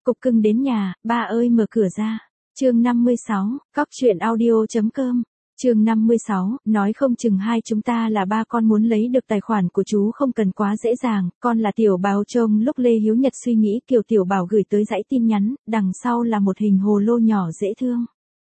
Cục cưng đến nhà, ba ơi mở cửa ra. Chương 56, cóc truyện audio.com. Chương 56, nói không chừng hai chúng ta là ba con muốn lấy được tài khoản của chú không cần quá dễ dàng, con là Tiểu Bảo. Trông lúc Lê Hiếu Nhật suy nghĩ kiểu Tiểu Bảo gửi tới dãy tin nhắn, đằng sau là một hình hồ lô nhỏ dễ thương.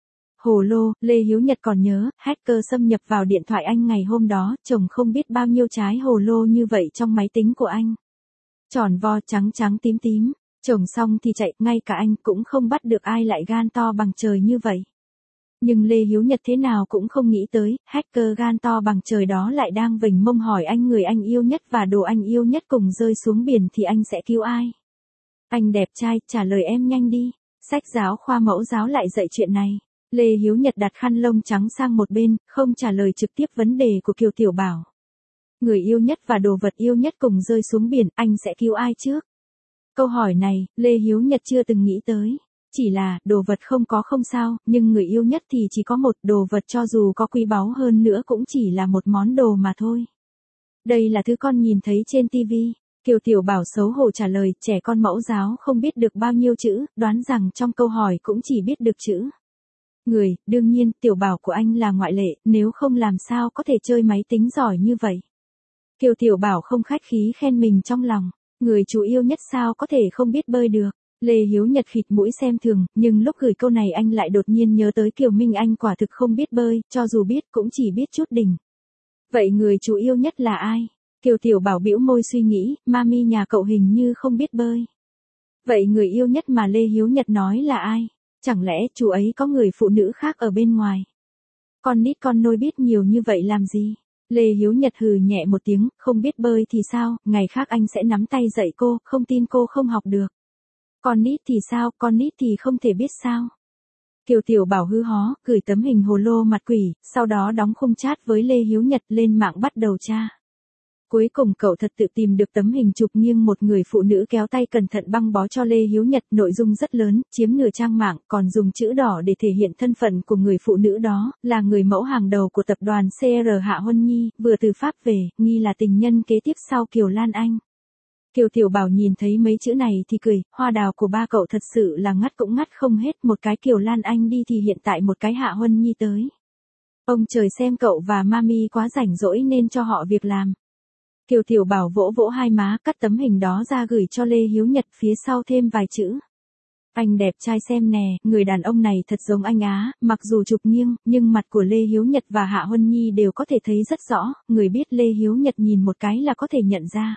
Hồ lô, Lê Hiếu Nhật còn nhớ, hacker xâm nhập vào điện thoại anh ngày hôm đó, chồng không biết bao nhiêu trái hồ lô như vậy trong máy tính của anh. Tròn vo trắng trắng tím tím. Chồng xong thì chạy, ngay cả anh cũng không bắt được ai lại gan to bằng trời như vậy. Nhưng Lê Hiếu Nhật thế nào cũng không nghĩ tới, hacker gan to bằng trời đó lại đang vểnh mông hỏi anh người anh yêu nhất và đồ anh yêu nhất cùng rơi xuống biển thì anh sẽ cứu ai? Anh đẹp trai, trả lời em nhanh đi. Sách giáo khoa mẫu giáo lại dạy chuyện này. Lê Hiếu Nhật đặt khăn lông trắng sang một bên, không trả lời trực tiếp vấn đề của Kiều Tiểu Bảo. Người yêu nhất và đồ vật yêu nhất cùng rơi xuống biển, anh sẽ cứu ai trước? Câu hỏi này, Lê Hiếu Nhật chưa từng nghĩ tới. Chỉ là, đồ vật không có không sao, nhưng người yêu nhất thì chỉ có một, đồ vật cho dù có quý báu hơn nữa cũng chỉ là một món đồ mà thôi. Đây là thứ con nhìn thấy trên TV. Kiều Tiểu Bảo xấu hổ trả lời, trẻ con mẫu giáo không biết được bao nhiêu chữ, đoán rằng trong câu hỏi cũng chỉ biết được chữ. Người, đương nhiên, Tiểu Bảo của anh là ngoại lệ, nếu không làm sao có thể chơi máy tính giỏi như vậy. Kiều Tiểu Bảo không khách khí khen mình trong lòng. Người chú yêu nhất sao có thể không biết bơi được. Lê Hiếu Nhật khịt mũi xem thường, nhưng lúc gửi câu này anh lại đột nhiên nhớ tới Kiều Minh Anh quả thực không biết bơi, cho dù biết cũng chỉ biết chút đỉnh. Vậy người chú yêu nhất là ai? Kiều Tiểu Bảo bĩu môi suy nghĩ, mami nhà cậu hình như không biết bơi. Vậy người yêu nhất mà Lê Hiếu Nhật nói là ai? Chẳng lẽ chú ấy có người phụ nữ khác ở bên ngoài? Con nít con nôi biết nhiều như vậy làm gì? Lê Hiếu Nhật hừ nhẹ một tiếng, không biết bơi thì sao, ngày khác anh sẽ nắm tay dạy cô, không tin cô không học được. Con nít thì sao, con nít thì không thể biết sao. Kiều Tiểu Bảo hư hó, gửi tấm hình hồ lô mặt quỷ, sau đó đóng khung chat với Lê Hiếu Nhật lên mạng bắt đầu tra. Cuối cùng cậu thật tự tìm được tấm hình chụp nghiêng một người phụ nữ kéo tay cẩn thận băng bó cho Lê Hiếu Nhật, nội dung rất lớn, chiếm nửa trang mạng, còn dùng chữ đỏ để thể hiện thân phận của người phụ nữ đó, là người mẫu hàng đầu của tập đoàn CR Hạ Huân Nhi, vừa từ Pháp về, nghi là tình nhân kế tiếp sau Kiều Lan Anh. Kiều Tiểu Bảo nhìn thấy mấy chữ này thì cười, hoa đào của ba cậu thật sự là ngắt cũng ngắt không hết, một cái Kiều Lan Anh đi thì hiện tại một cái Hạ Huân Nhi tới. Ông trời xem cậu và mami quá rảnh rỗi nên cho họ việc làm. Kiều Tiểu Bảo vỗ vỗ hai má, cắt tấm hình đó ra gửi cho Lê Hiếu Nhật, phía sau thêm vài chữ. Anh đẹp trai xem nè, người đàn ông này thật giống anh á, mặc dù chụp nghiêng, nhưng mặt của Lê Hiếu Nhật và Hạ Huân Nhi đều có thể thấy rất rõ, người biết Lê Hiếu Nhật nhìn một cái là có thể nhận ra.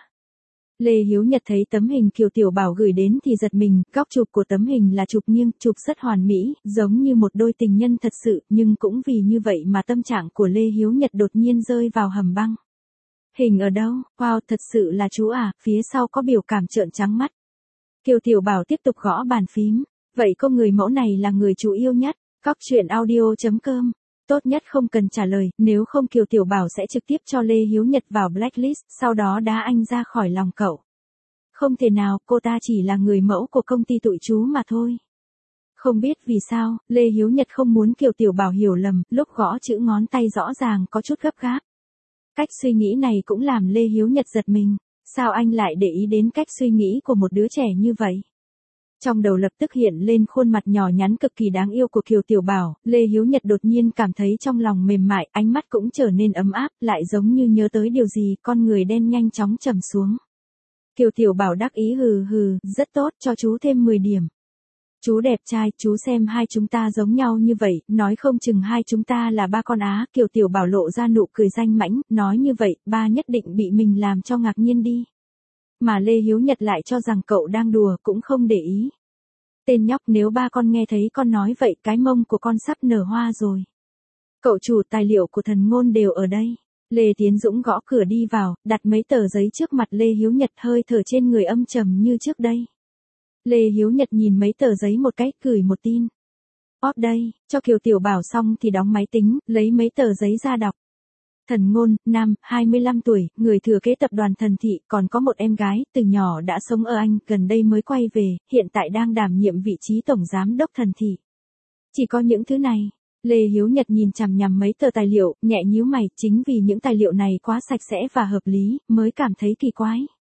Lê Hiếu Nhật thấy tấm hình Kiều Tiểu Bảo gửi đến thì giật mình, góc chụp của tấm hình là chụp nghiêng, chụp rất hoàn mỹ, giống như một đôi tình nhân thật sự, nhưng cũng vì như vậy mà tâm trạng của Lê Hiếu Nhật đột nhiên rơi vào hầm băng. Hình ở đâu? Wow, thật sự là chú à, phía sau có biểu cảm trợn trắng mắt. Kiều Tiểu Bảo tiếp tục gõ bàn phím. Vậy cô người mẫu này là người chú yêu nhất. Cóc truyện audio.com. Tốt nhất không cần trả lời, nếu không Kiều Tiểu Bảo sẽ trực tiếp cho Lê Hiếu Nhật vào blacklist, sau đó đá anh ra khỏi lòng cậu. Không thể nào, cô ta chỉ là người mẫu của công ty tụi chú mà thôi. Không biết vì sao, Lê Hiếu Nhật không muốn Kiều Tiểu Bảo hiểu lầm, lúc gõ chữ ngón tay rõ ràng có chút gấp gáp. Cách suy nghĩ này cũng làm Lê Hiếu Nhật giật mình. Sao anh lại để ý đến cách suy nghĩ của một đứa trẻ như vậy? Trong đầu lập tức hiện lên khuôn mặt nhỏ nhắn cực kỳ đáng yêu của Kiều Tiểu Bảo, Lê Hiếu Nhật đột nhiên cảm thấy trong lòng mềm mại, ánh mắt cũng trở nên ấm áp, lại giống như nhớ tới điều gì, con người đen nhanh chóng trầm xuống. Kiều Tiểu Bảo đắc ý hừ hừ, rất tốt, cho chú thêm 10 điểm. Chú đẹp trai, chú xem hai chúng ta giống nhau như vậy, nói không chừng hai chúng ta là ba con á. Kiều Tiểu Bảo lộ ra nụ cười danh mãnh, nói như vậy, ba nhất định bị mình làm cho ngạc nhiên đi. Mà Lê Hiếu Nhật lại cho rằng cậu đang đùa, cũng không để ý. Tên nhóc, nếu ba con nghe thấy con nói vậy, cái mông của con sắp nở hoa rồi. Cậu chủ, tài liệu của thần ngôn đều ở đây. Lê Tiến Dũng gõ cửa đi vào, đặt mấy tờ giấy trước mặt Lê Hiếu Nhật, hơi thở trên người âm trầm như trước đây. Lê Hiếu Nhật nhìn mấy tờ giấy một cách, gửi một tin. Óp đây, cho Kiều Tiểu Bảo xong thì đóng máy tính, lấy mấy tờ giấy ra đọc. Thần ngôn, nam, 25 tuổi, người thừa kế tập đoàn Thần Thị, còn có một em gái, từ nhỏ đã sống ở Anh, gần đây mới quay về, hiện tại đang đảm nhiệm vị trí tổng giám đốc Thần Thị. Chỉ có những thứ này. Lê Hiếu Nhật nhìn chằm nhằm mấy tờ tài liệu, nhẹ nhíu mày, chính vì những tài liệu này quá sạch sẽ và hợp lý, mới cảm thấy kỳ quái.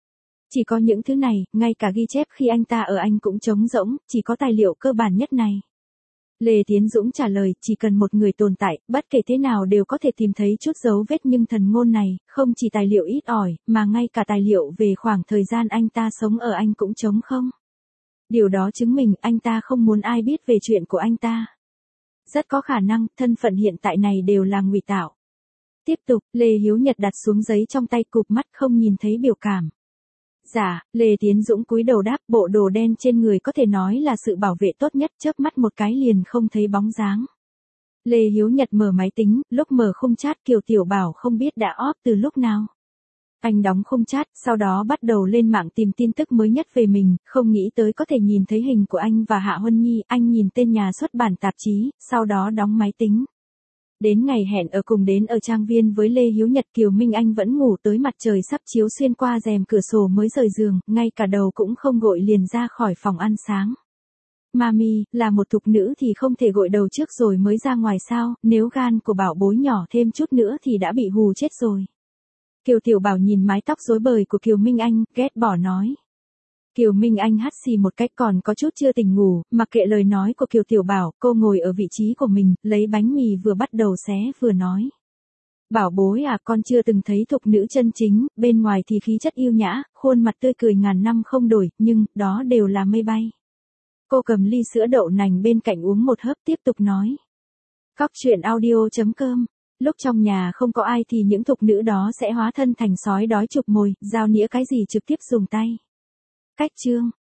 Chỉ có những thứ này, ngay cả ghi chép khi anh ta ở Anh cũng trống rỗng, chỉ có tài liệu cơ bản nhất này. Lê Tiến Dũng trả lời, chỉ cần một người tồn tại, bất kể thế nào đều có thể tìm thấy chút dấu vết, nhưng thần ngôn này, không chỉ tài liệu ít ỏi, mà ngay cả tài liệu về khoảng thời gian anh ta sống ở Anh cũng trống không. Điều đó chứng minh anh ta không muốn ai biết về chuyện của anh ta. Rất có khả năng, thân phận hiện tại này đều là ngụy tạo. Tiếp tục, Lê Hiếu Nhật đặt xuống giấy trong tay, cụp mắt không nhìn thấy biểu cảm. Dạ, Lê Tiến Dũng cúi đầu đáp, bộ đồ đen trên người có thể nói là sự bảo vệ tốt nhất, chớp mắt một cái liền không thấy bóng dáng. Lê Hiếu Nhật mở máy tính, lúc mở khung chat Kiều Tiểu Bảo không biết đã off từ lúc nào. Anh đóng khung chat, sau đó bắt đầu lên mạng tìm tin tức mới nhất về mình, không nghĩ tới có thể nhìn thấy hình của anh và Hạ Huân Nhi, anh nhìn tên nhà xuất bản tạp chí, sau đó đóng máy tính. Đến ngày hẹn ở cùng đến ở trang viên với Lê Hiếu Nhật, Kiều Minh Anh vẫn ngủ tới mặt trời sắp chiếu xuyên qua rèm cửa sổ mới rời giường, ngay cả đầu cũng không gội liền ra khỏi phòng ăn sáng. Mami, là một thục nữ thì không thể gội đầu trước rồi mới ra ngoài sao, nếu gan của bảo bối nhỏ thêm chút nữa thì đã bị hù chết rồi. Kiều Tiểu Bảo nhìn mái tóc rối bời của Kiều Minh Anh, ghét bỏ nói. Kiều Minh Anh hắt xì một cách còn có chút chưa tỉnh ngủ, mặc kệ lời nói của Kiều Tiểu Bảo, cô ngồi ở vị trí của mình, lấy bánh mì vừa bắt đầu xé vừa nói. Bảo bối à, con chưa từng thấy thục nữ chân chính, bên ngoài thì khí chất yêu nhã, khuôn mặt tươi cười ngàn năm không đổi, nhưng, đó đều là mây bay. Cô cầm ly sữa đậu nành bên cạnh uống một hớp tiếp tục nói. Cóc truyện audio.com. Lúc trong nhà không có ai thì những thục nữ đó sẽ hóa thân thành sói đói chụp mồi, dao nĩa cái gì trực tiếp dùng tay. Cách chương